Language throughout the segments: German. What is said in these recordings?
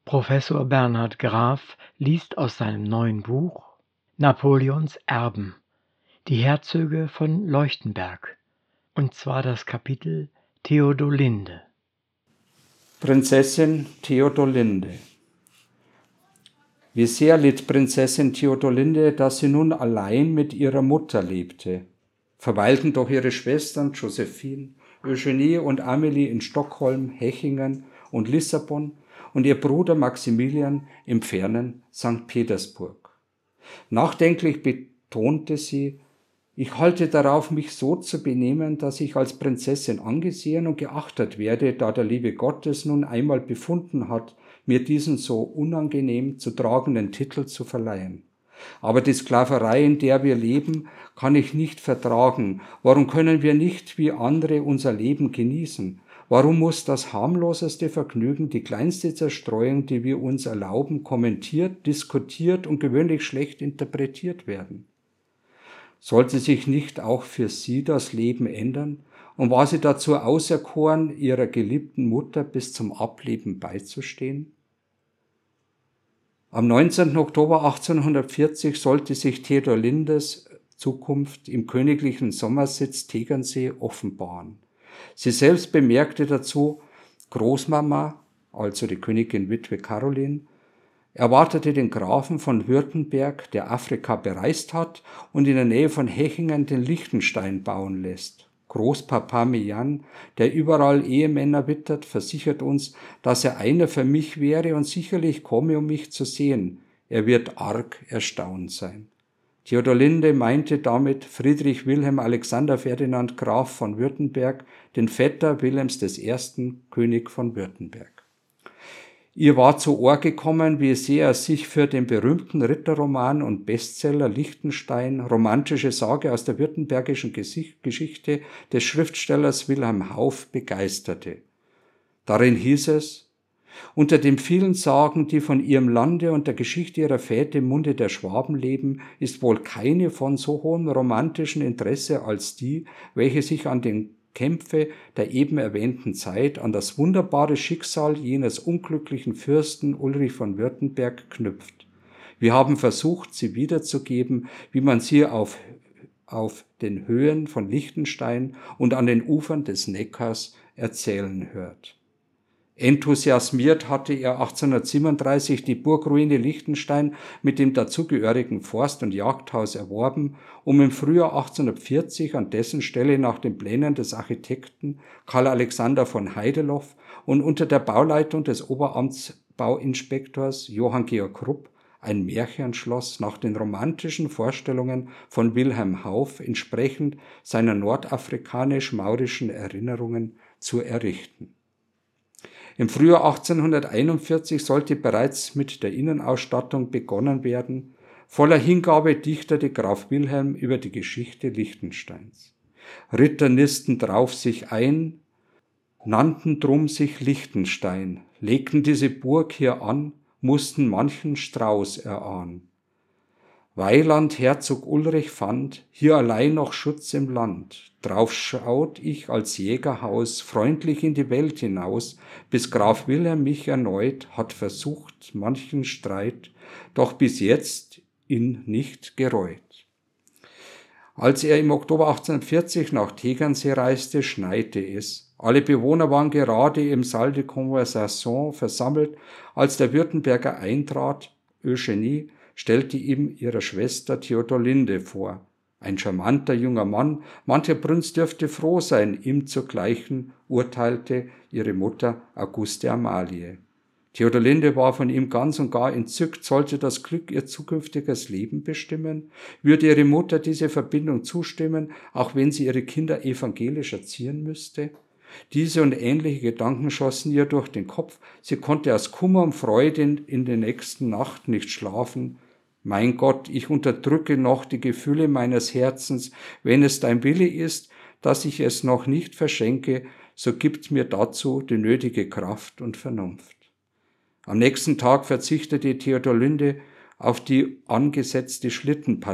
Professor Bernhard Graf liest aus seinem neuen Buch »Napoleons Erben – Die Herzöge von Leuchtenberg«, und zwar das Kapitel »Theodolinde«. Prinzessin Theodolinde. Wie sehr litt Prinzessin Theodolinde, dass sie nun allein mit ihrer Mutter lebte. Verweilten doch ihre Schwestern Josephine, Eugenie und Amelie in Stockholm, Hechingen und Lissabon und ihr Bruder Maximilian im fernen St. Petersburg. Nachdenklich betonte sie: Ich halte darauf, mich so zu benehmen, dass ich als Prinzessin angesehen und geachtet werde, da der liebe Gott es nun einmal befunden hat, mir diesen so unangenehm zu tragenden Titel zu verleihen. Aber die Sklaverei, in der wir leben, kann ich nicht vertragen. Warum können wir nicht wie andere unser Leben genießen? Warum muss das harmloseste Vergnügen, die kleinste Zerstreuung, die wir uns erlauben, kommentiert, diskutiert und gewöhnlich schlecht interpretiert werden? Sollte sich nicht auch für sie das Leben ändern? Und war sie dazu auserkoren, ihrer geliebten Mutter bis zum Ableben beizustehen? Am 19. Oktober 1840 sollte sich Theodolindes Zukunft im königlichen Sommersitz Tegernsee offenbaren. Sie selbst bemerkte dazu: Großmama, also die Königin Witwe Caroline, erwartete den Grafen von Württemberg, der Afrika bereist hat und in der Nähe von Hechingen den Liechtenstein bauen lässt. Großpapa Meillan, der überall Ehemänner wittert, versichert uns, dass er einer für mich wäre und sicherlich komme, um mich zu sehen. Er wird arg erstaunt sein. Theodolinde meinte damit Friedrich Wilhelm Alexander Ferdinand Graf von Württemberg, den Vetter Wilhelms I., König von Württemberg. Ihr war zu Ohr gekommen, wie sehr er sich für den berühmten Ritterroman und Bestseller Liechtenstein, romantische Sage aus der württembergischen Geschichte des Schriftstellers Wilhelm Hauff, begeisterte. Darin hieß es: Unter den vielen Sagen, die von ihrem Lande und der Geschichte ihrer Väter im Munde der Schwaben leben, ist wohl keine von so hohem romantischen Interesse als die, welche sich an den Kämpfe der eben erwähnten Zeit, an das wunderbare Schicksal jenes unglücklichen Fürsten Ulrich von Württemberg knüpft. Wir haben versucht, sie wiederzugeben, wie man sie auf den Höhen von Liechtenstein und an den Ufern des Neckars erzählen hört. Enthusiasmiert hatte er 1837 die Burgruine Liechtenstein mit dem dazugehörigen Forst- und Jagdhaus erworben, um im Frühjahr 1840 an dessen Stelle nach den Plänen des Architekten Karl Alexander von Heideloff und unter der Bauleitung des Oberamtsbauinspektors Johann Georg Rupp ein Märchenschloss nach den romantischen Vorstellungen von Wilhelm Hauff entsprechend seiner nordafrikanisch-maurischen Erinnerungen zu errichten. Im Frühjahr 1841 sollte bereits mit der Innenausstattung begonnen werden. Voller Hingabe dichtete Graf Wilhelm über die Geschichte Liechtensteins. Ritter nisten drauf sich ein, nannten drum sich Liechtenstein, legten diese Burg hier an, mussten manchen Strauß erahnen. Weiland Herzog Ulrich fand hier allein noch Schutz im Land. Drauf schaut ich als Jägerhaus freundlich in die Welt hinaus, bis Graf Wilhelm mich erneut hat versucht manchen Streit, doch bis jetzt ihn nicht gereut. Als er im Oktober 1840 nach Tegernsee reiste, schneite es. Alle Bewohner waren gerade im Salle de Conversation versammelt, als der Württemberger eintrat. Eugenie stellte ihm ihre Schwester Theodolinde vor. Ein charmanter junger Mann, mancher Prinz dürfte froh sein, ihm zu gleichen, urteilte ihre Mutter Auguste Amalie. Theodolinde war von ihm ganz und gar entzückt. Sollte das Glück ihr zukünftiges Leben bestimmen? Würde ihre Mutter diese Verbindung zustimmen, auch wenn sie ihre Kinder evangelisch erziehen müsste? Diese und ähnliche Gedanken schossen ihr durch den Kopf. Sie konnte aus Kummer und Freude in der nächsten Nacht nicht schlafen. Mein Gott, ich unterdrücke noch die Gefühle meines Herzens. Wenn es dein Wille ist, dass ich es noch nicht verschenke, so gib mir dazu die nötige Kraft und Vernunft. Am nächsten Tag verzichtete Theodolinde auf die angesetzte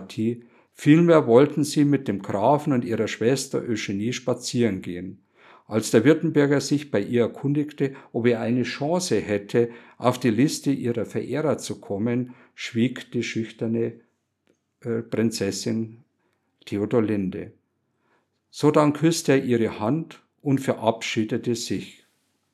Schlittenpartie. Vielmehr wollten sie mit dem Grafen und ihrer Schwester Eugenie spazieren gehen. Als der Württemberger sich bei ihr erkundigte, ob er eine Chance hätte, auf die Liste ihrer Verehrer zu kommen, schwieg die schüchterne Prinzessin Theodolinde. Sodann küsste er ihre Hand und verabschiedete sich.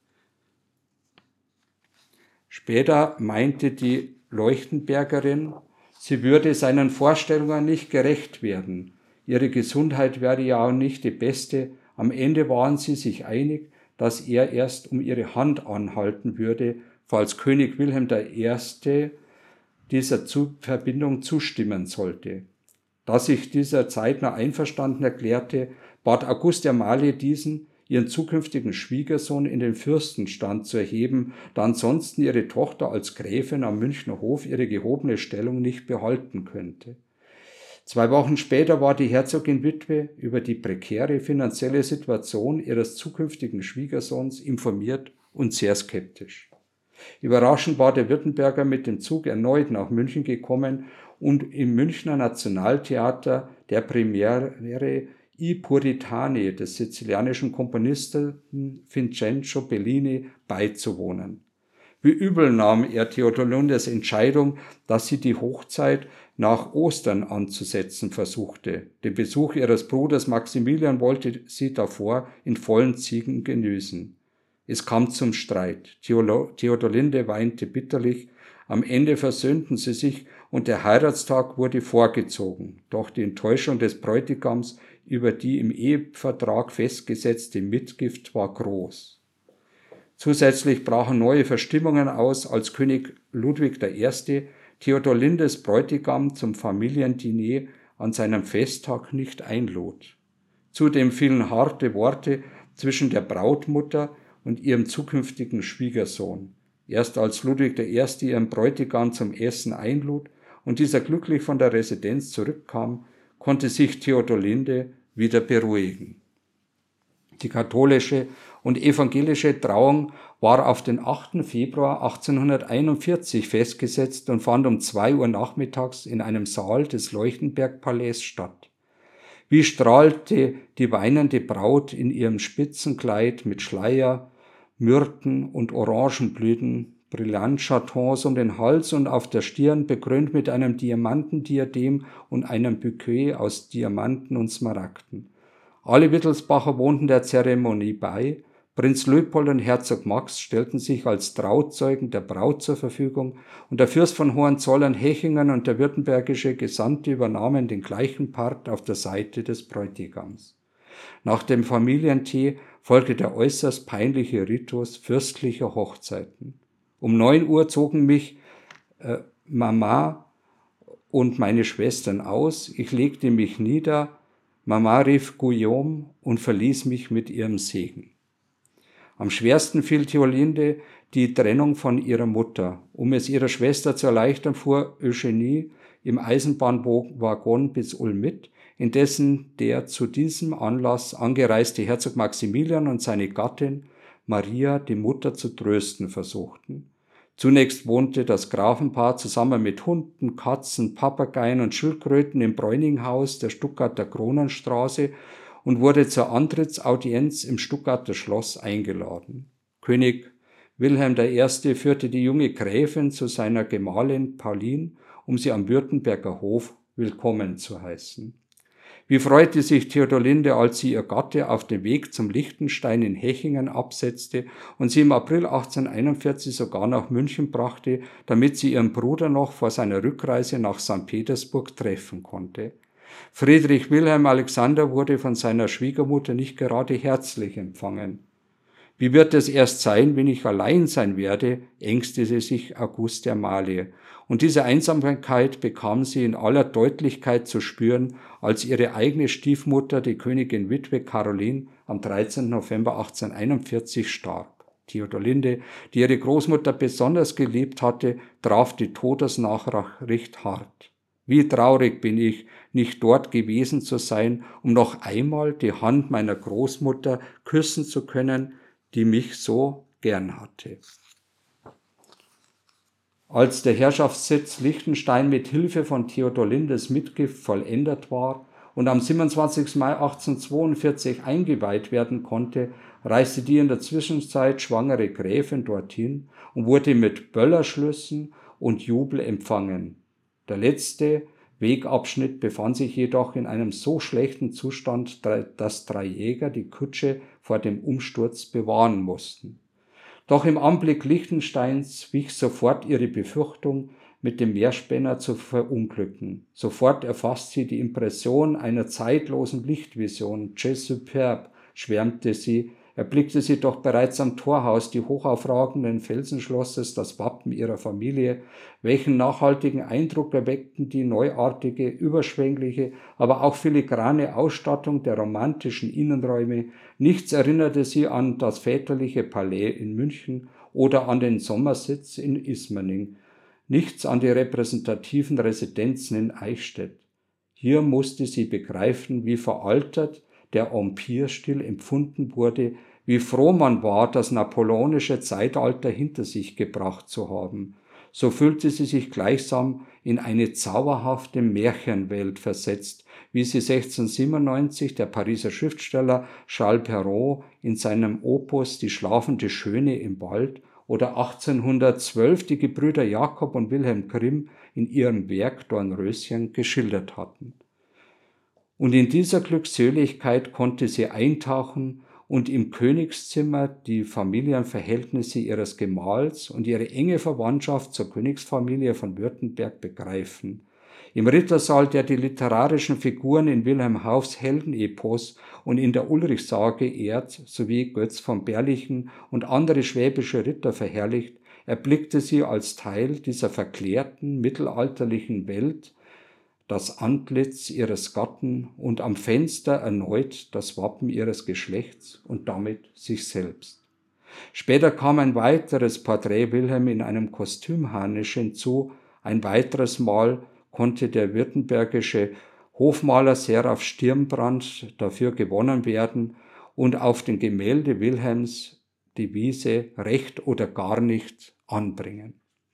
Später meinte die Leuchtenbergerin, sie würde seinen Vorstellungen nicht gerecht werden. Ihre Gesundheit wäre ja auch nicht die beste. Am Ende waren sie sich einig, dass er erst um ihre Hand anhalten würde, falls König Wilhelm I. dieser Verbindung zustimmen sollte. Da sich dieser zeitnah einverstanden erklärte, bat Auguste Amalie diesen, ihren zukünftigen Schwiegersohn in den Fürstenstand zu erheben, da ansonsten ihre Tochter als Gräfin am Münchner Hof ihre gehobene Stellung nicht behalten könnte. 2 Wochen später war die Herzogin Witwe über die prekäre finanzielle Situation ihres zukünftigen Schwiegersohns informiert und sehr skeptisch. Überraschend war der Württemberger mit dem Zug erneut nach München gekommen und im Münchner Nationaltheater der Premiere I Puritani des sizilianischen Komponisten Vincenzo Bellini beizuwohnen. Wie übel nahm er Theodolindes Entscheidung, dass sie die Hochzeit nach Ostern anzusetzen versuchte. Den Besuch ihres Bruders Maximilian wollte sie davor in vollen Zügen genießen. Es kam zum Streit. Theodolinde weinte bitterlich. Am Ende versöhnten sie sich und der Heiratstag wurde vorgezogen. Doch die Enttäuschung des Bräutigams über die im Ehevertrag festgesetzte Mitgift war groß. Zusätzlich brachen neue Verstimmungen aus, als König Ludwig I. Theodolindes Bräutigam zum Familiendiner an seinem Festtag nicht einlud. Zudem fielen harte Worte zwischen der Brautmutter und ihrem zukünftigen Schwiegersohn. Erst als Ludwig I. ihren Bräutigam zum Essen einlud und dieser glücklich von der Residenz zurückkam, konnte sich Theodolinde wieder beruhigen. Die katholische und evangelische Trauung war auf den 8. Februar 1841 festgesetzt und fand um 2 Uhr nachmittags in einem Saal des Leuchtenberg-Palais statt. Wie strahlte die weinende Braut in ihrem Spitzenkleid mit Schleier, Myrten und Orangenblüten, Brillantchatons um den Hals und auf der Stirn, bekrönt mit einem Diamantendiadem und einem Bouquet aus Diamanten und Smaragden. Alle Wittelsbacher wohnten der Zeremonie bei. Prinz Luitpold und Herzog Max stellten sich als Trauzeugen der Braut zur Verfügung und der Fürst von Hohenzollern-Hechingen und der württembergische Gesandte übernahmen den gleichen Part auf der Seite des Bräutigams. Nach dem Familientee folgte der äußerst peinliche Ritus fürstlicher Hochzeiten. Um 9 Uhr zogen mich Mama und meine Schwestern aus. Ich legte mich nieder. Mama rief Guillaume und verließ mich mit ihrem Segen. Am schwersten fiel Theodolinde die Trennung von ihrer Mutter. Um es ihrer Schwester zu erleichtern, fuhr Eugenie im Eisenbahnwaggon bis Ulm mit, indessen der zu diesem Anlass angereiste Herzog Maximilian und seine Gattin Maria, die Mutter, zu trösten versuchten. Zunächst wohnte das Grafenpaar zusammen mit Hunden, Katzen, Papageien und Schildkröten im Bräuninghaus der Stuttgarter Kronenstraße und wurde zur Antrittsaudienz im Stuttgarter Schloss eingeladen. König Wilhelm I. führte die junge Gräfin zu seiner Gemahlin Pauline, um sie am Württemberger Hof willkommen zu heißen. Wie freute sich Theodolinde, als sie ihr Gatte auf dem Weg zum Liechtenstein in Hechingen absetzte und sie im April 1841 sogar nach München brachte, damit sie ihren Bruder noch vor seiner Rückreise nach St. Petersburg treffen konnte. Friedrich Wilhelm Alexander wurde von seiner Schwiegermutter nicht gerade herzlich empfangen. Wie wird es erst sein, wenn ich allein sein werde, ängstete sich Auguste Amalie. Und diese Einsamkeit bekam sie in aller Deutlichkeit zu spüren, als ihre eigene Stiefmutter, die Königin Witwe Caroline, am 13. November 1841 starb. Theodolinde, die ihre Großmutter besonders geliebt hatte, traf die Todesnachricht hart. Wie traurig bin ich, nicht dort gewesen zu sein, um noch einmal die Hand meiner Großmutter küssen zu können, die mich so gern hatte. Als der Herrschaftssitz Liechtenstein mit Hilfe von Theodolindes Mitgift vollendet war und am 27. Mai 1842 eingeweiht werden konnte, reiste die in der Zwischenzeit schwangere Gräfin dorthin und wurde mit Böllerschlüssen und Jubel empfangen. Der letzte Wegabschnitt befand sich jedoch in einem so schlechten Zustand, dass 3 Jäger die Kutsche vor dem Umsturz bewahren mussten. Doch im Anblick Liechtensteins wich sofort ihre Befürchtung, mit dem Meerspänner zu verunglücken. Sofort erfasst sie die Impression einer zeitlosen Lichtvision. Che superbe, schwärmte sie, erblickte sie doch bereits am Torhaus die hochaufragenden Felsenschlosses, das Wappen ihrer Familie. Welchen nachhaltigen Eindruck erweckten die neuartige, überschwängliche, aber auch filigrane Ausstattung der romantischen Innenräume. Nichts erinnerte sie an das väterliche Palais in München oder an den Sommersitz in Ismaning. Nichts an die repräsentativen Residenzen in Eichstätt. Hier musste sie begreifen, wie veraltet der Empire-Stil empfunden wurde, wie froh man war, das napoleonische Zeitalter hinter sich gebracht zu haben. So fühlte sie sich gleichsam in eine zauberhafte Märchenwelt versetzt, wie sie 1697 der Pariser Schriftsteller Charles Perrault in seinem Opus Die schlafende Schöne im Wald oder 1812 die Gebrüder Jakob und Wilhelm Grimm in ihrem Werk Dornröschen geschildert hatten. Und in dieser Glückseligkeit konnte sie eintauchen und im Königszimmer die Familienverhältnisse ihres Gemahls und ihre enge Verwandtschaft zur Königsfamilie von Württemberg begreifen. Im Rittersaal, der die literarischen Figuren in Wilhelm Hauffs Heldenepos und in der Ulrichsage ehrt, sowie Götz von Berlichen und andere schwäbische Ritter verherrlicht, erblickte sie als Teil dieser verklärten, mittelalterlichen Welt das Antlitz ihres Gatten und am Fenster erneut das Wappen ihres Geschlechts und damit sich selbst. Später kam ein weiteres Porträt Wilhelm in einem Kostümharnisch hinzu. Ein weiteres Mal konnte der württembergische Hofmaler Seraph Stirnbrand dafür gewonnen werden und auf dem Gemälde Wilhelms die Wiese Recht oder gar nicht anbringen.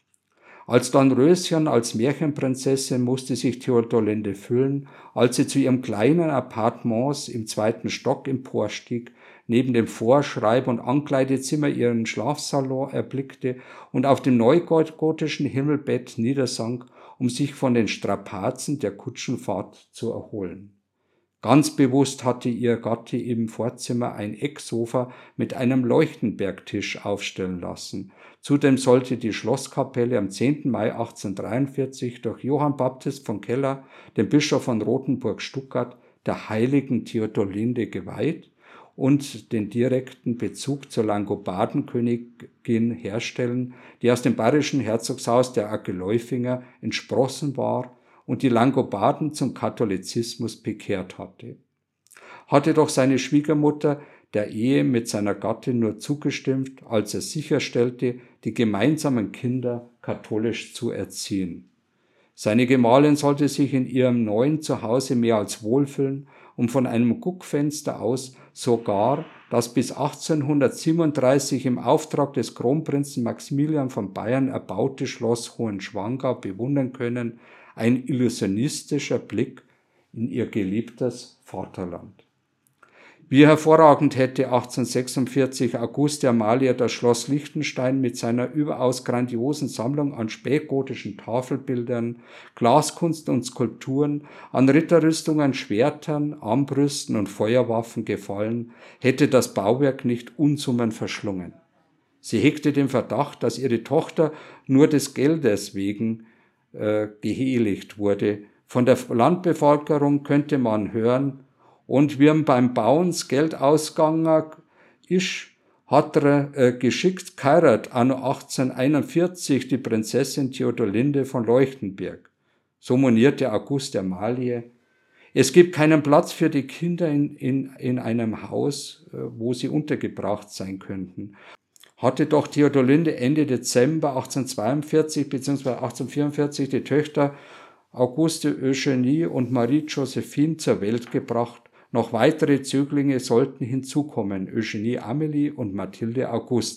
Als Dornröschen als Märchenprinzessin musste sich Theodolinde fühlen, als sie zu ihrem kleinen Appartement im 2. Stock emporstieg, neben dem Vorschreib- und Ankleidezimmer ihren Schlafsalon erblickte und auf dem neugotischen Himmelbett niedersank, um sich von den Strapazen der Kutschenfahrt zu erholen. Ganz bewusst hatte ihr Gatte im Vorzimmer ein Ecksofa mit einem Leuchtenbergtisch aufstellen lassen. Zudem sollte die Schlosskapelle am 10. Mai 1843 durch Johann Baptist von Keller, dem Bischof von Rothenburg-Stuttgart, der heiligen Theodolinde geweiht und den direkten Bezug zur Langobardenkönigin herstellen, die aus dem bayerischen Herzogshaus der Aggeläufinger entsprossen war und die Langobarden zum Katholizismus bekehrt hatte. Hatte doch seine Schwiegermutter der Ehe mit seiner Gattin nur zugestimmt, als er sicherstellte, die gemeinsamen Kinder katholisch zu erziehen. Seine Gemahlin sollte sich in ihrem neuen Zuhause mehr als wohlfühlen und von einem Guckfenster aus sogar das bis 1837 im Auftrag des Kronprinzen Maximilian von Bayern erbaute Schloss Hohenschwangau bewundern können, ein illusionistischer Blick in ihr geliebtes Vaterland. Wie hervorragend hätte 1846 Auguste Amalia das Schloss Liechtenstein mit seiner überaus grandiosen Sammlung an spätgotischen Tafelbildern, Glaskunst und Skulpturen, an Ritterrüstungen, Schwertern, Armbrüsten und Feuerwaffen gefallen, hätte das Bauwerk nicht Unsummen verschlungen. Sie hegte den Verdacht, dass ihre Tochter nur des Geldes wegen geheiligt wurde. Von der Landbevölkerung könnte man hören, und wie beim Bauen das Geld ausgegangen ist, hat er geschickt geheiratet, anno 1841 die Prinzessin Theodolinde von Leuchtenberg. So monierte Auguste Amalie. Es gibt keinen Platz für die Kinder in einem Haus, wo sie untergebracht sein könnten. Hatte doch Theodolinde Ende Dezember 1842 bzw. 1844 die Töchter Auguste Eugenie und Marie-Josephine zur Welt gebracht. Noch weitere Zöglinge sollten hinzukommen, Eugenie Amelie und Mathilde Auguste.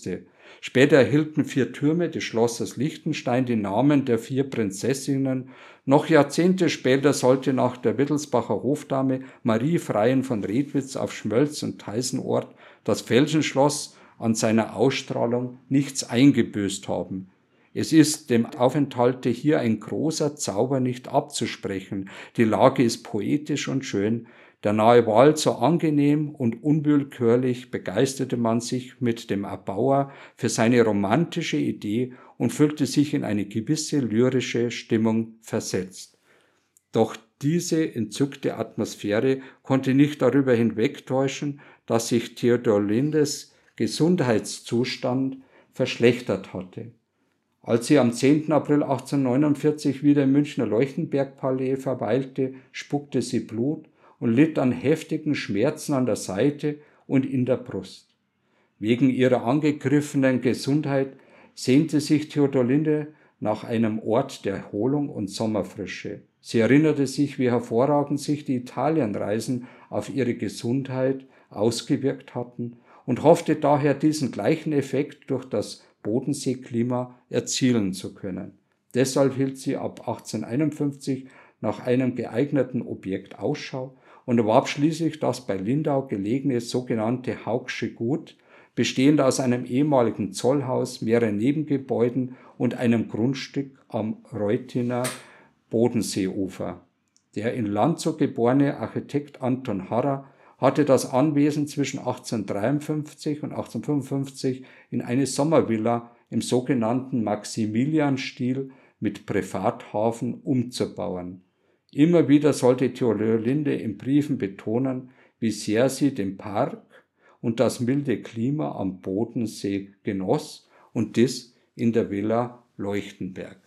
Später erhielten 4 Türme des Schlosses Liechtenstein die Namen der 4 Prinzessinnen. Noch Jahrzehnte später sollte nach der Wittelsbacher Hofdame Marie Freien von Redwitz auf Schmölz und Teisenort das Felsenschloss an seiner Ausstrahlung nichts eingebüßt haben. Es ist dem Aufenthalte hier ein großer Zauber nicht abzusprechen. Die Lage ist poetisch und schön, der nahe Wald so angenehm und unwillkürlich begeisterte man sich mit dem Erbauer für seine romantische Idee und fühlte sich in eine gewisse lyrische Stimmung versetzt. Doch diese entzückte Atmosphäre konnte nicht darüber hinwegtäuschen, dass sich Theodolindes Gesundheitszustand verschlechtert hatte. Als sie am 10. April 1849 wieder im Münchner Leuchtenberg-Palais verweilte, spuckte sie Blut und litt an heftigen Schmerzen an der Seite und in der Brust. Wegen ihrer angegriffenen Gesundheit sehnte sich Theodolinde nach einem Ort der Erholung und Sommerfrische. Sie erinnerte sich, wie hervorragend sich die Italienreisen auf ihre Gesundheit ausgewirkt hatten und hoffte daher, diesen gleichen Effekt durch das Bodenseeklima erzielen zu können. Deshalb hielt sie ab 1851 nach einem geeigneten Objekt Ausschau und erwarb schließlich das bei Lindau gelegene sogenannte Hauksche Gut, bestehend aus einem ehemaligen Zollhaus, mehreren Nebengebäuden und einem Grundstück am Reutiner Bodenseeufer. Der in Landshut geborene Architekt Anton Harrer hatte das Anwesen zwischen 1853 und 1855 in eine Sommervilla im sogenannten Maximilianstil mit Privathafen umzubauen. Immer wieder sollte Theodolinde in Briefen betonen, wie sehr sie den Park und das milde Klima am Bodensee genoss und dies in der Villa Leuchtenberg.